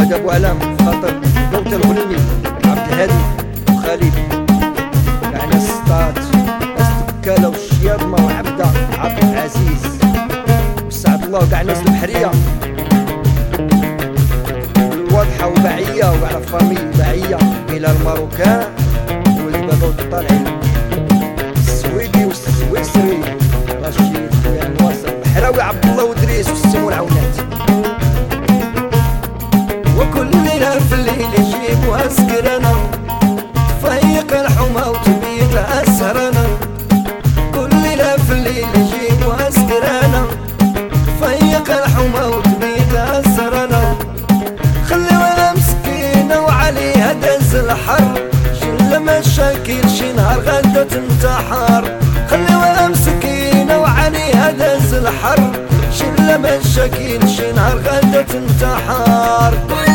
هذا ابو علام خاطر موت الغنيمي عبد الهادي وخالد كاع ناس سطات ناس دكاله والشياضمه وعبده عبد العزيز وسعد الله وكاع ناس البحريه واضحه وباعيه وعلى فامي باعيه الى الماروكان والبابا والطالعين السويدي والسويسري رشيد خويا نواصر البحراوي عبد الله ودريس والسمو العونات وكل ليلة في الليل يجيب واسكرنا تفيق الحمى وتبيت اسهرنا كل ليلة في الليل يجيب واسكرنا تفيق الحمى وتبيت اسهرنا خليوها مسكينة وعليها دز الحر شل مشاكل شي نهار غدا تنتحر خليوها مسكينة وعليها دز الحر شل مشاكل شي نهار غدا تنتحر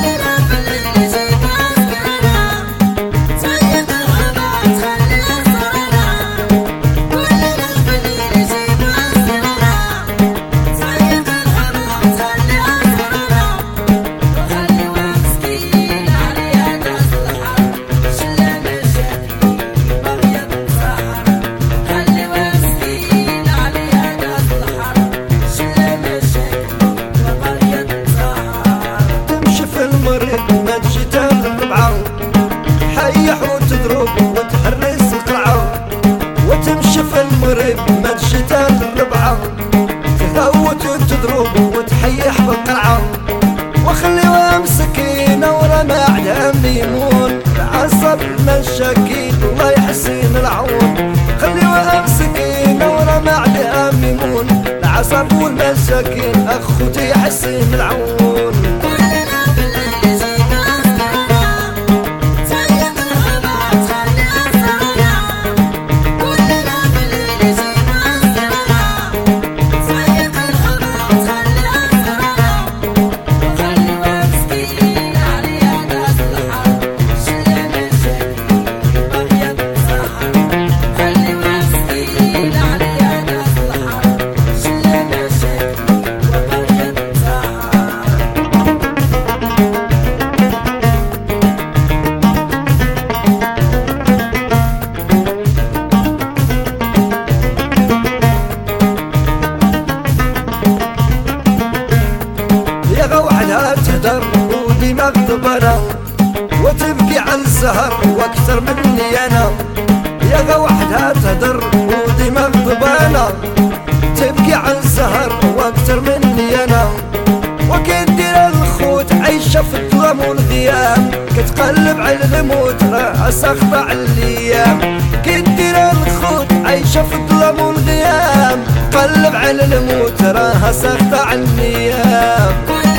وتحرس القرعة وتمشي في المغرب ما تشتى الربعة تهوت وتضرب وتحيح بالقرعة وخليوها مسكينة ورا ما عندها ميمون العصب مشاكين الله يحسن العون خليوها مسكينة ورا ما عندها ميمون العصب والمساكين اخوتي يحسن العون تهدر وديما غضبانة وتبكي على الزهر واكثر مني انا يا وحدها تهدر وديما غضبانة تبكي على الزهر واكثر مني انا وكدير الخوت عايشة في الظلام والغيام كتقلب على الموت راه ساخطة على الايام كدير الخوت عايشة في الظلام والغيام قلب على الموت راه ساخطة على الايام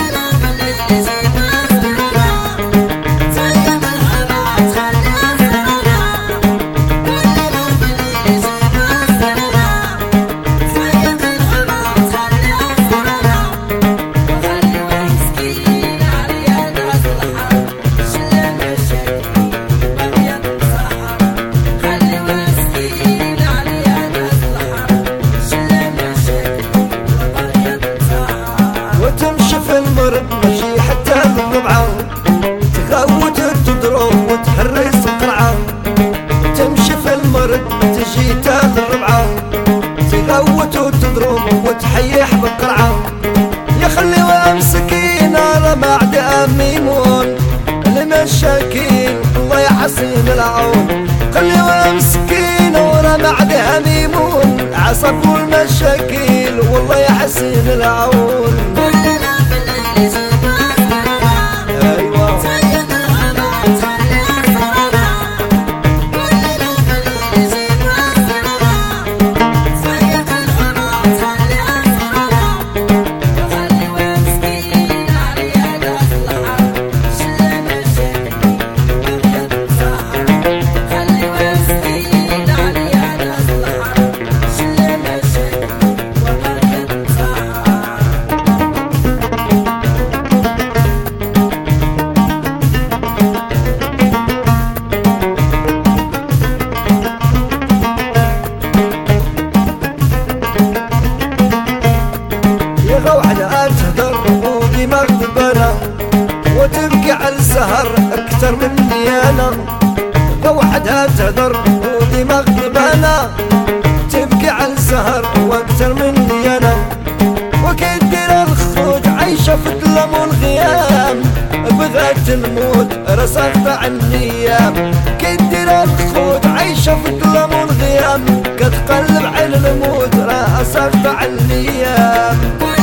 ماشي حتى الربعة تغوت وتضرب وتهرس القرعة تمشي في المرد تجي تال الربعة تغوت وتضرب وتحيح بالقرعة يا خليوها مسكينة راه ما عندها ميمون المشاكين الله يحسن العون خليوها مسكينة وراه ما عندها ميمون عصب والمشاكل والله يحسن العون تهدر وديما غضبانة وتبكي على السهر اكتر مني انا، وحدها تهدر ودماغ ضبانة، تبكي على السهر واكتر مني انا. وكدير الخوت عايشة في الظلام والغيام، بغات الموت رصدت عن الايام. كدير الخوت عايشة في الظلام والغيام، كتقلب على الموت رصدت عن الايام.